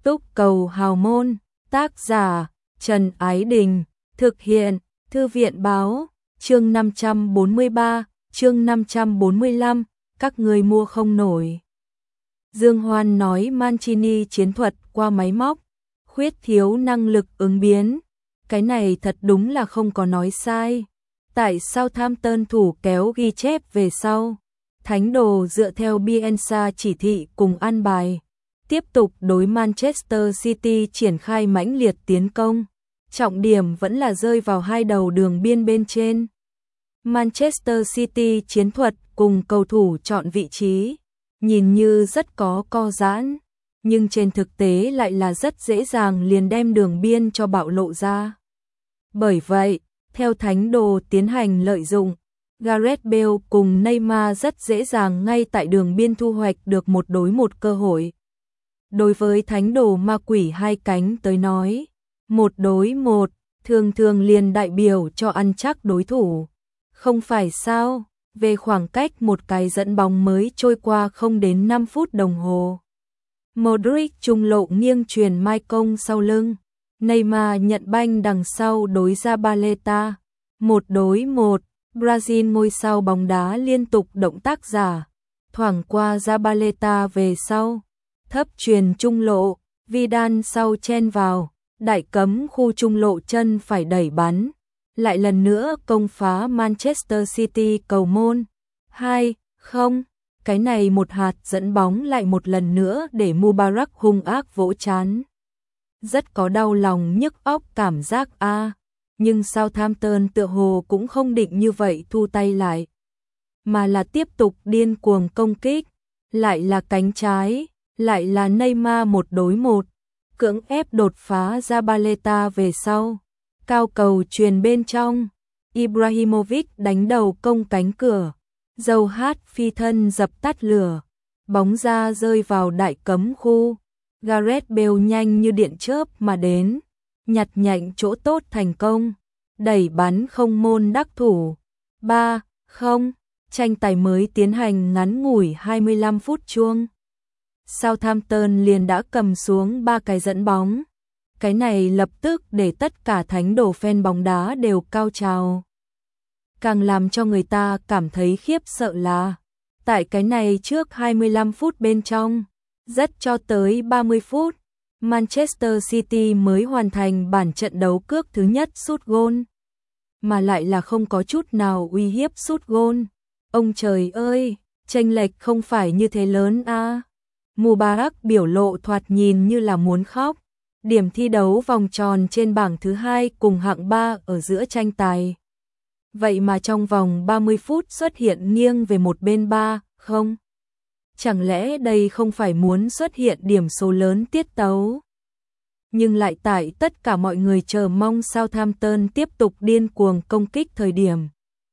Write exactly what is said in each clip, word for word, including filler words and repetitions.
Túc cầu hào môn, tác giả Trần Ái Đình, thực hiện Thư viện Báo, chương năm trăm bốn mươi ba, chương năm trăm bốn mươi lăm, các người mua không nổi. Dương Hoan nói Mancini chiến thuật qua máy móc, khuyết thiếu năng lực ứng biến, cái này thật đúng là không có nói sai. Tại Southampton thủ kéo ghi chép về sau, Thánh đồ dựa theo Bielsa chỉ thị cùng an bài, tiếp tục đối Manchester City triển khai mãnh liệt tiến công, trọng điểm vẫn là rơi vào hai đầu đường biên bên trên. Manchester City chiến thuật cùng cầu thủ chọn vị trí, nhìn như rất có co giãn, nhưng trên thực tế lại là rất dễ dàng liền đem đường biên cho bạo lộ ra. Bởi vậy, theo Thánh đồ tiến hành lợi dụng, Gareth Bale cùng Neymar rất dễ dàng ngay tại đường biên thu hoạch được một đối một cơ hội. Đối với Thánh đồ ma quỷ hai cánh tới nói, một đối một, thường thường liền đại biểu cho ăn chắc đối thủ. Không phải sao, về khoảng cách một cái dẫn bóng mới trôi qua không đến năm phút đồng hồ. Modric trung lộ nghiêng truyền mai công sau lưng, Neymar nhận banh đằng sau đối Zabaleta. Một đối một, Brazil ngôi sao bóng đá liên tục động tác giả, thoảng qua Zabaleta về sau, thấp truyền trung lộ, Vidal sau chen vào, đại cấm khu trung lộ chân phải đẩy bắn, lại lần nữa công phá Manchester City cầu môn. hai không, cái này một hạt dẫn bóng lại một lần nữa để Mubarak hung ác vỗ trán. Rất có đau lòng nhức óc cảm giác a, nhưng Southampton tựa hồ cũng không định như vậy thu tay lại, mà là tiếp tục điên cuồng công kích, lại là cánh trái, lại là Neymar một đối một, cưỡng ép đột phá Zabaleta về sau, cao cầu truyền bên trong, Ibrahimovic đánh đầu công cánh cửa, dầu hát phi thân dập tắt lửa, bóng ra rơi vào đại cấm khu, Gareth Bale nhanh như điện chớp mà đến, nhặt nhạnh chỗ tốt thành công, đẩy bắn không môn đắc thủ. ba không, tranh tài mới tiến hành ngắn ngủi hai mươi lăm phút chuông. Southampton liền đã cầm xuống ba cái dẫn bóng. Cái này lập tức để tất cả thánh đồ fan bóng đá đều cao trào. Càng làm cho người ta cảm thấy khiếp sợ là, tại cái này trước hai mươi lăm phút bên trong, rất cho tới ba mươi phút, Manchester City mới hoàn thành bản trận đấu cước thứ nhất sút gôn, mà lại là không có chút nào uy hiếp sút gôn. Ông trời ơi, chênh lệch không phải như thế lớn a. À. Mubarak biểu lộ thoạt nhìn như là muốn khóc. Điểm thi đấu vòng tròn trên bảng thứ hai cùng hạng ba ở giữa tranh tài. Vậy mà trong vòng ba mươi phút xuất hiện nghiêng về một bên ba không. Chẳng lẽ đây không phải muốn xuất hiện điểm số lớn tiết tấu? Nhưng lại tại tất cả mọi người chờ mong Southampton tiếp tục điên cuồng công kích thời điểm,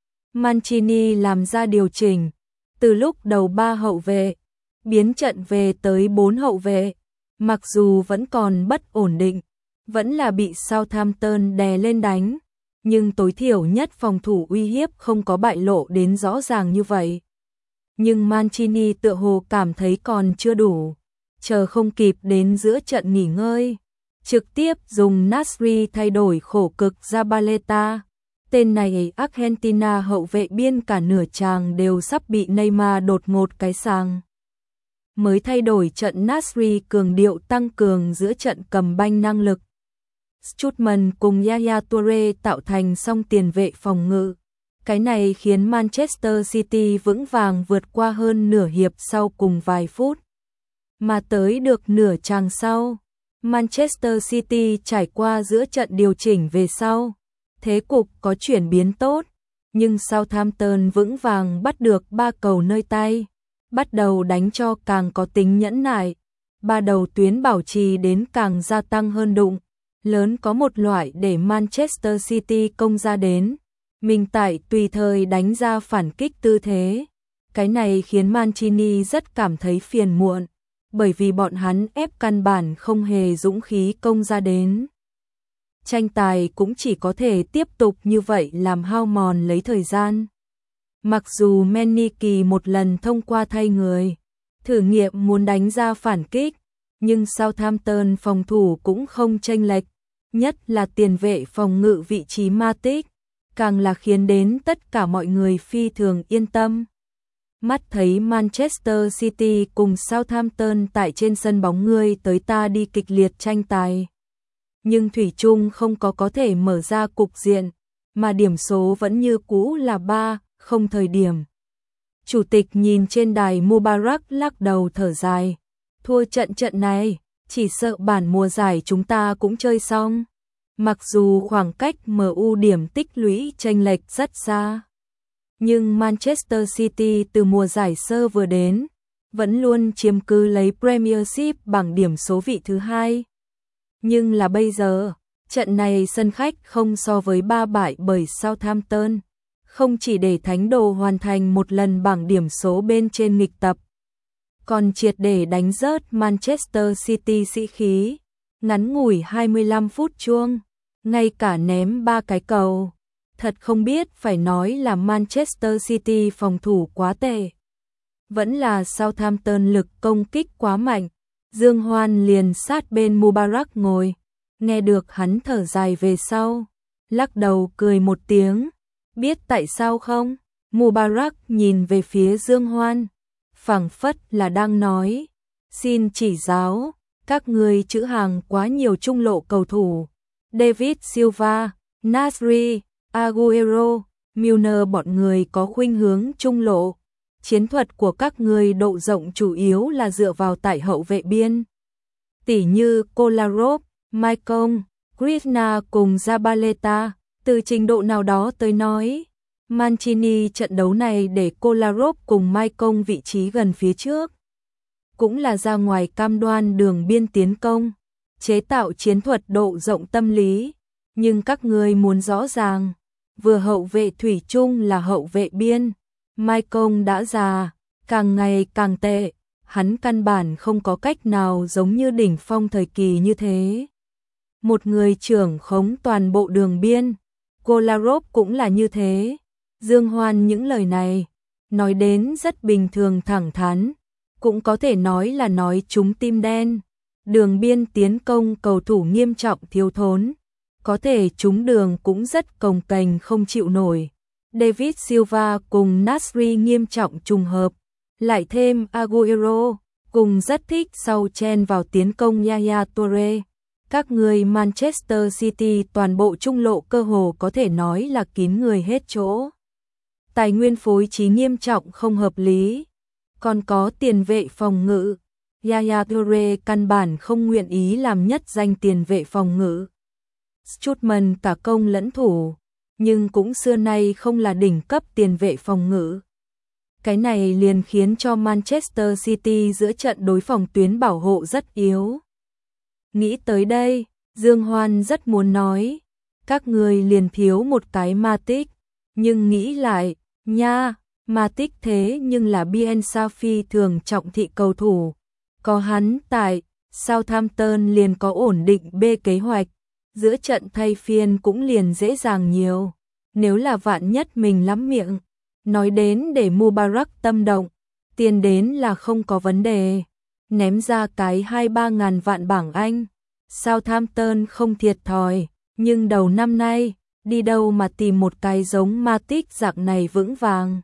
Mancini làm ra điều chỉnh, từ lúc đầu ba hậu vệ, biến trận về tới bốn hậu vệ, mặc dù vẫn còn bất ổn định, vẫn là bị Southampton đè lên đánh, nhưng tối thiểu nhất phòng thủ uy hiếp không có bại lộ đến rõ ràng như vậy. Nhưng Mancini tựa hồ cảm thấy còn chưa đủ, chờ không kịp đến giữa trận nghỉ ngơi, trực tiếp dùng Nasri thay đổi khổ cực Zabaleta. Tên này Argentina hậu vệ biên cả nửa tràng đều sắp bị Neymar đột ngột cái sàng. Mới thay đổi trận Nasri cường điệu tăng cường giữa trận cầm banh năng lực. Strootman cùng Yaya Toure tạo thành song tiền vệ phòng ngự. Cái này khiến Manchester City vững vàng vượt qua hơn nửa hiệp sau cùng vài phút. Mà tới được nửa tràng sau, Manchester City trải qua giữa trận điều chỉnh về sau. Thế cục có chuyển biến tốt, nhưng Southampton vững vàng bắt được ba cầu nơi tay, bắt đầu đánh cho càng có tính nhẫn nại, ba đầu tuyến bảo trì đến càng gia tăng hơn đụng, lớn có một loại để Manchester City công ra đến, mình tại tùy thời đánh ra phản kích tư thế. Cái này khiến Mancini rất cảm thấy phiền muộn, bởi vì bọn hắn ép căn bản không hề dũng khí công ra đến. Tranh tài cũng chỉ có thể tiếp tục như vậy làm hao mòn lấy thời gian. Mặc dù Meniki một lần thông qua thay người, thử nghiệm muốn đánh ra phản kích, nhưng Southampton phòng thủ cũng không chênh lệch, nhất là tiền vệ phòng ngự vị trí Matic, càng là khiến đến tất cả mọi người phi thường yên tâm. Mắt thấy Manchester City cùng Southampton tại trên sân bóng ngươi tới ta đi kịch liệt tranh tài. Nhưng thủy chung không có có thể mở ra cục diện, mà điểm số vẫn như cũ là ba không thời điểm. Chủ tịch nhìn trên đài Mubarak lắc đầu thở dài. Thua trận trận này, chỉ sợ bản mùa giải chúng ta cũng chơi xong. Mặc dù khoảng cách em u điểm tích lũy chênh lệch rất xa, nhưng Manchester City từ mùa giải sơ vừa đến, vẫn luôn chiếm cứ lấy Premiership bảng điểm số vị thứ hai. Nhưng là bây giờ, trận này sân khách không so với ba bại bởi Southampton, không chỉ để Thánh Đồ hoàn thành một lần bảng điểm số bên trên nghịch tập, còn triệt để đánh rớt Manchester City sĩ khí. Ngắn ngủi hai mươi lăm phút chuông, ngay cả ném ba cái cầu. Thật không biết phải nói là Manchester City phòng thủ quá tệ, vẫn là Southampton lực công kích quá mạnh. Dương Hoan liền sát bên Mubarak ngồi, nghe được hắn thở dài về sau, lắc đầu cười một tiếng. Biết tại sao không? Mubarak nhìn về phía Dương Hoan, phảng phất là đang nói, xin chỉ giáo, các người chữ hàng quá nhiều trung lộ cầu thủ. David Silva, Nasri, Aguero, Milner bọn người có khuynh hướng trung lộ. Chiến thuật của các người độ rộng chủ yếu là dựa vào tại hậu vệ biên. Tỉ như Kolarov, Maicon, Krishna cùng Zabaleta. Từ trình độ nào đó tới nói, Mancini trận đấu này để Kolarov cùng Maicon vị trí gần phía trước, cũng là ra ngoài cam đoan đường biên tiến công, chế tạo chiến thuật độ rộng tâm lý. Nhưng các người muốn rõ ràng, vừa hậu vệ thủy chung là hậu vệ biên, Maicon đã già, càng ngày càng tệ, hắn căn bản không có cách nào giống như đỉnh phong thời kỳ như thế. Một người trưởng khống toàn bộ đường biên, Kolarov cũng là như thế. Dương Hoan những lời này, nói đến rất bình thường thẳng thắn, cũng có thể nói là nói trúng tim đen. Đường biên tiến công cầu thủ nghiêm trọng thiếu thốn, có thể trúng đường cũng rất cồng kềnh không chịu nổi. David Silva cùng Nasri nghiêm trọng trùng hợp, lại thêm Aguero, cùng rất thích sau chen vào tiến công Yaya Toure. Các người Manchester City toàn bộ trung lộ cơ hồ có thể nói là kín người hết chỗ. Tài nguyên phối trí nghiêm trọng không hợp lý, còn có tiền vệ phòng ngự. Yaya Toure căn bản không nguyện ý làm nhất danh tiền vệ phòng ngự. Strootman cả công lẫn thủ, nhưng cũng xưa nay không là đỉnh cấp tiền vệ phòng ngự. Cái này liền khiến cho Manchester City giữa trận đối phòng tuyến bảo hộ rất yếu. Nghĩ tới đây, Dương Hoan rất muốn nói, các người liền thiếu một cái Matic, nhưng nghĩ lại, nha, Matic thế nhưng là Bielsa phi thường trọng thị cầu thủ. Có hắn tại, Southampton liền có ổn định B kế hoạch, giữa trận thay phiên cũng liền dễ dàng nhiều. Nếu là vạn nhất mình lắm miệng, nói đến để Mubarak tâm động, tiền đến là không có vấn đề. Ném ra cái hai ba ngàn vạn bảng Anh, Southampton không thiệt thòi, nhưng đầu năm nay, đi đâu mà tìm một cái giống Matic dạng này vững vàng.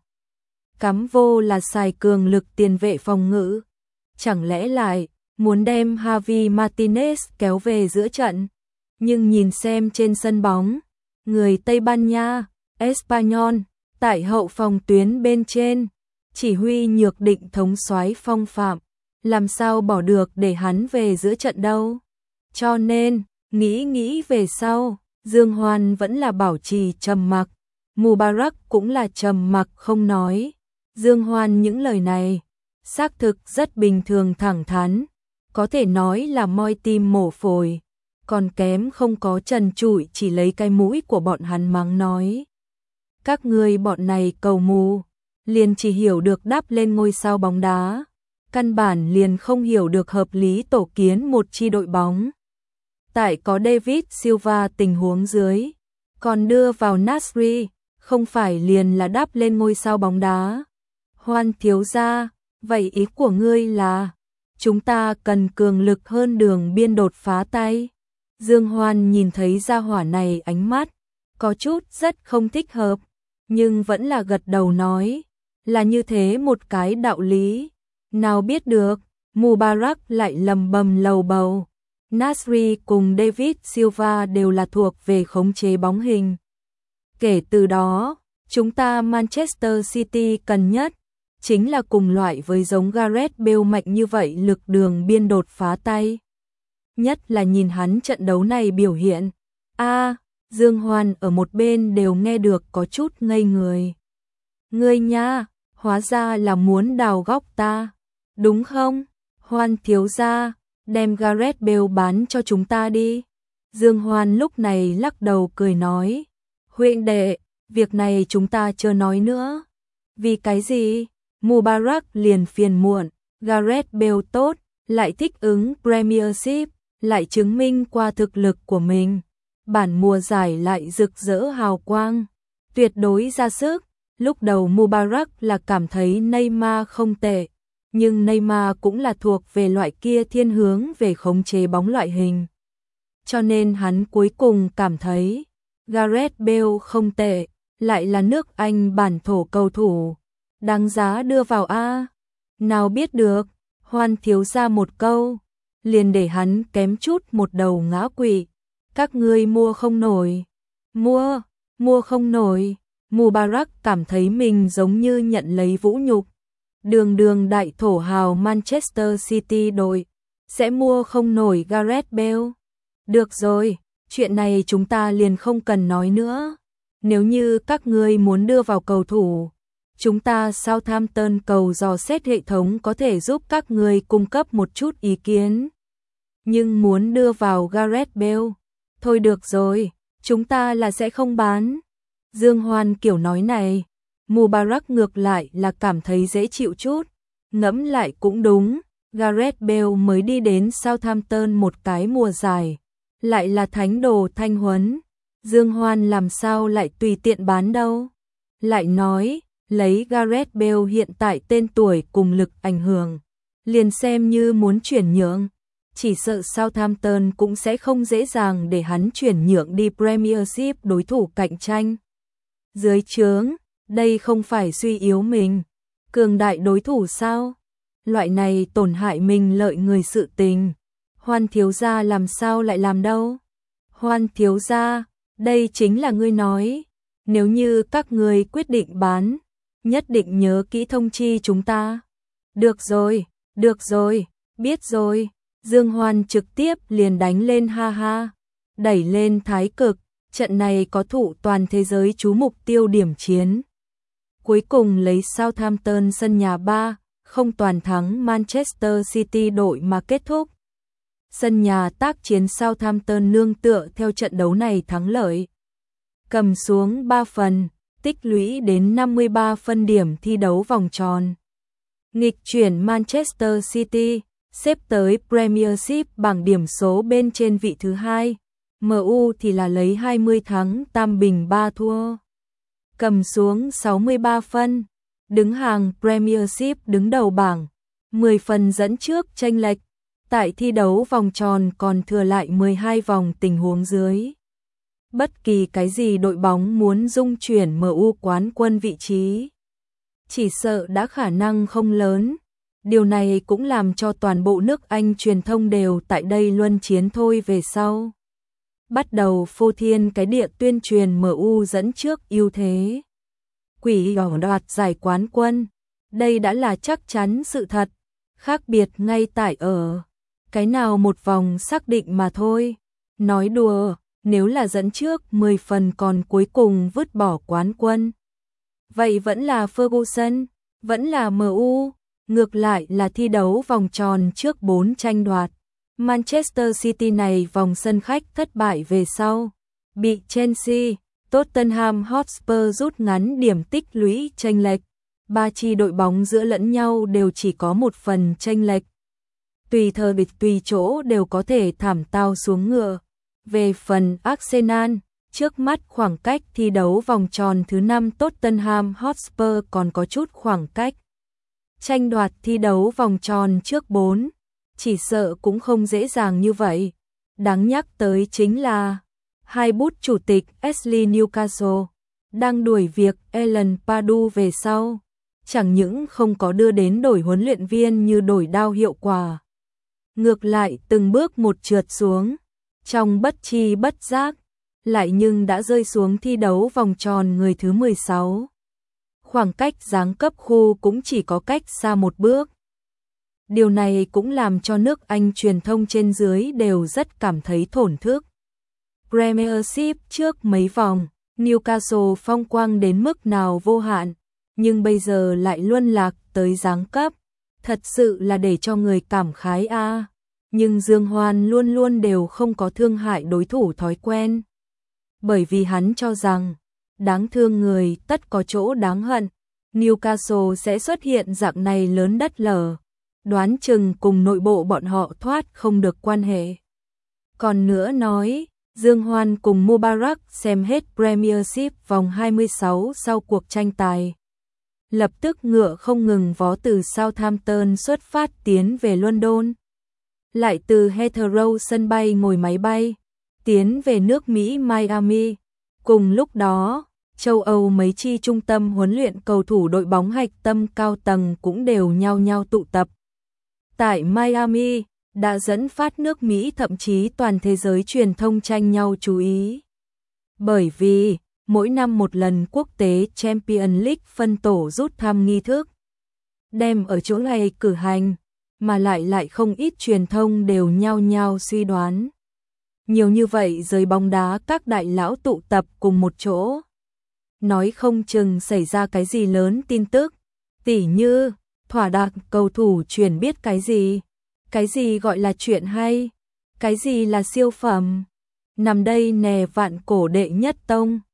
Cắm vô là xài cường lực tiền vệ phòng ngự. Chẳng lẽ lại, muốn đem Javi Martinez kéo về giữa trận. Nhưng nhìn xem trên sân bóng, người Tây Ban Nha, Espanyol, tại hậu phòng tuyến bên trên, chỉ huy nhược định thống soái phong phạm, làm sao bỏ được để hắn về giữa trận đâu. Cho nên, nghĩ nghĩ về sau, Dương Hoan vẫn là bảo trì trầm mặc, Mubarak cũng là trầm mặc không nói. Dương Hoan những lời này, xác thực rất bình thường thẳng thắn, có thể nói là moi tim mổ phổi, còn kém không có trần trụi chỉ lấy cái mũi của bọn hắn mắng nói. Các người bọn này cầu mù, liền chỉ hiểu được đáp lên ngôi sao bóng đá, căn bản liền không hiểu được hợp lý tổ kiến một chi đội bóng. Tại có David Silva tình huống dưới, còn đưa vào Nasri, không phải liền là đáp lên ngôi sao bóng đá. Hoan thiếu gia, vậy ý của ngươi là, chúng ta cần cường lực hơn Đường Biên đột phá tay. Dương Hoan nhìn thấy gia hỏa này ánh mắt, có chút rất không thích hợp, nhưng vẫn là gật đầu nói, là như thế một cái đạo lý. Nào biết được, Mubarak lại lầm bầm lầu bầu. Nasri cùng David Silva đều là thuộc về khống chế bóng hình. Kể từ đó, chúng ta Manchester City cần nhất chính là cùng loại với giống Gareth Bale mạnh như vậy lực Đường Biên đột phá tay. Nhất là nhìn hắn trận đấu này biểu hiện. A, à, Dương Hoan ở một bên đều nghe được có chút ngây người. Ngươi nha, hóa ra là muốn đào góc ta, đúng không? Hoan thiếu gia, đem Gareth Bale bán cho chúng ta đi. Dương Hoan lúc này lắc đầu cười nói, huynh đệ, việc này chúng ta chưa nói nữa. Vì cái gì? Mubarak liền phiền muộn, Gareth Bale tốt, lại thích ứng Premiership, lại chứng minh qua thực lực của mình. Bản mùa giải lại rực rỡ hào quang, tuyệt đối ra sức. Lúc đầu Mubarak là cảm thấy Neymar không tệ, nhưng Neymar cũng là thuộc về loại kia thiên hướng về khống chế bóng loại hình. Cho nên hắn cuối cùng cảm thấy Gareth Bale không tệ, lại là nước Anh bản thổ cầu thủ, đáng giá đưa vào A. Nào biết được, Hoan thiếu ra một câu, liền để hắn kém chút một đầu ngã quỵ. Các ngươi mua không nổi. Mua, mua không nổi. Mubarak cảm thấy mình giống như nhận lấy vũ nhục. Đường đường đại thổ hào Manchester City đội, sẽ mua không nổi Gareth Bale. Được rồi, chuyện này chúng ta liền không cần nói nữa. Nếu như các ngươi muốn đưa vào cầu thủ, chúng ta Southampton cầu dò xét hệ thống có thể giúp các ngươi cung cấp một chút ý kiến. Nhưng muốn đưa vào Gareth Bale, thôi được rồi, chúng ta là sẽ không bán. Dương Hoan kiểu nói này, Mubarak ngược lại là cảm thấy dễ chịu chút. Ngẫm lại cũng đúng, Gareth Bale mới đi đến Southampton một cái mùa dài, lại là thánh đồ thanh huấn. Dương Hoan làm sao lại tùy tiện bán đâu. Lại nói, lấy Gareth Bale hiện tại tên tuổi cùng lực ảnh hưởng, liền xem như muốn chuyển nhượng, chỉ sợ Southampton cũng sẽ không dễ dàng để hắn chuyển nhượng đi Premiership đối thủ cạnh tranh. Dưới trướng, đây không phải suy yếu mình, cường đại đối thủ sao? Loại này tổn hại mình lợi người sự tình. Hoan thiếu gia làm sao lại làm đâu? Hoan thiếu gia, đây chính là ngươi nói, nếu như các ngươi quyết định bán, nhất định nhớ kỹ thông chi chúng ta. Được rồi, được rồi, biết rồi. Dương Hoan trực tiếp liền đánh lên ha ha, đẩy lên thái cực, trận này có thụ toàn thế giới chú mục tiêu điểm chiến. Cuối cùng lấy Southampton sân nhà ba không toàn thắng Manchester City đội mà kết thúc. Sân nhà tác chiến Southampton nương tựa theo trận đấu này thắng lợi, cầm xuống ba phần, tích lũy đến năm mươi ba phân điểm thi đấu vòng tròn. Nghịch chuyển Manchester City, xếp tới Premiership bảng điểm số bên trên vị thứ hai. em u thì là lấy hai mươi thắng tam bình ba thua, cầm xuống sáu mươi ba phân, đứng hàng Premiership đứng đầu bảng, mười phần dẫn trước chênh lệch. Tại thi đấu vòng tròn còn thừa lại mười hai vòng tình huống dưới. Bất kỳ cái gì đội bóng muốn dung chuyển em u quán quân vị trí, chỉ sợ đã khả năng không lớn. Điều này cũng làm cho toàn bộ nước Anh truyền thông đều tại đây luân chiến thôi về sau. Bắt đầu phô thiên cái địa tuyên truyền em u dẫn trước ưu thế. Quỷ đỏ đoạt giải quán quân, đây đã là chắc chắn sự thật, khác biệt ngay tại ở cái nào một vòng xác định mà thôi. Nói đùa, nếu là dẫn trước mười phần còn cuối cùng vứt bỏ quán quân, vậy vẫn là Ferguson, vẫn là em u. Ngược lại là thi đấu vòng tròn trước bốn tranh đoạt. Manchester City này vòng sân khách thất bại về sau, bị Chelsea, Tottenham Hotspur rút ngắn điểm tích lũy chênh lệch. Ba chi đội bóng giữa lẫn nhau đều chỉ có một phần chênh lệch. Tùy thời địch tùy chỗ đều có thể thảm tao xuống ngựa. Về phần Arsenal, trước mắt khoảng cách thi đấu vòng tròn thứ năm Tottenham Hotspur còn có chút khoảng cách. Tranh đoạt thi đấu vòng tròn trước bốn, chỉ sợ cũng không dễ dàng như vậy. Đáng nhắc tới chính là hai bút chủ tịch Ashley Newcastle đang đuổi việc Alan Pardew về sau, chẳng những không có đưa đến đổi huấn luyện viên như đổi đao hiệu quả, ngược lại từng bước một trượt xuống, trong bất chi bất giác, lại nhưng đã rơi xuống thi đấu vòng tròn người thứ mười sáu. Khoảng cách giáng cấp khu cũng chỉ có cách xa một bước. Điều này cũng làm cho nước Anh truyền thông trên dưới đều rất cảm thấy thổn thức. Premiership trước mấy vòng, Newcastle phong quang đến mức nào vô hạn, nhưng bây giờ lại luân lạc tới giáng cấp, thật sự là để cho người cảm khái a. À. Nhưng Dương Hoan luôn luôn đều không có thương hại đối thủ thói quen. Bởi vì hắn cho rằng, đáng thương người tất có chỗ đáng hận, Newcastle sẽ xuất hiện dạng này lớn đất lở, đoán chừng cùng nội bộ bọn họ thoát không được quan hệ. Còn nữa nói, Dương Hoan cùng Mubarak xem hết Premiership vòng hai mươi sáu sau cuộc tranh tài. Lập tức ngựa không ngừng vó từ Southampton xuất phát tiến về London. Lại từ Heathrow sân bay ngồi máy bay, tiến về nước Mỹ Miami. Cùng lúc đó, châu Âu mấy chi trung tâm huấn luyện cầu thủ đội bóng hạch tâm cao tầng cũng đều nhau nhau tụ tập. Tại Miami, đã dẫn phát nước Mỹ thậm chí toàn thế giới truyền thông tranh nhau chú ý. Bởi vì, mỗi năm một lần quốc tế Champions League phân tổ rút thăm nghi thức, đem ở chỗ này cử hành, mà lại lại không ít truyền thông đều nhau nhau suy đoán. Nhiều như vậy giới bóng đá các đại lão tụ tập cùng một chỗ. Nói không chừng xảy ra cái gì lớn tin tức, tỉ như, thỏa đạc cầu thủ truyền biết cái gì, cái gì gọi là chuyện hay, cái gì là siêu phẩm. Nằm đây nè vạn cổ đệ nhất tông.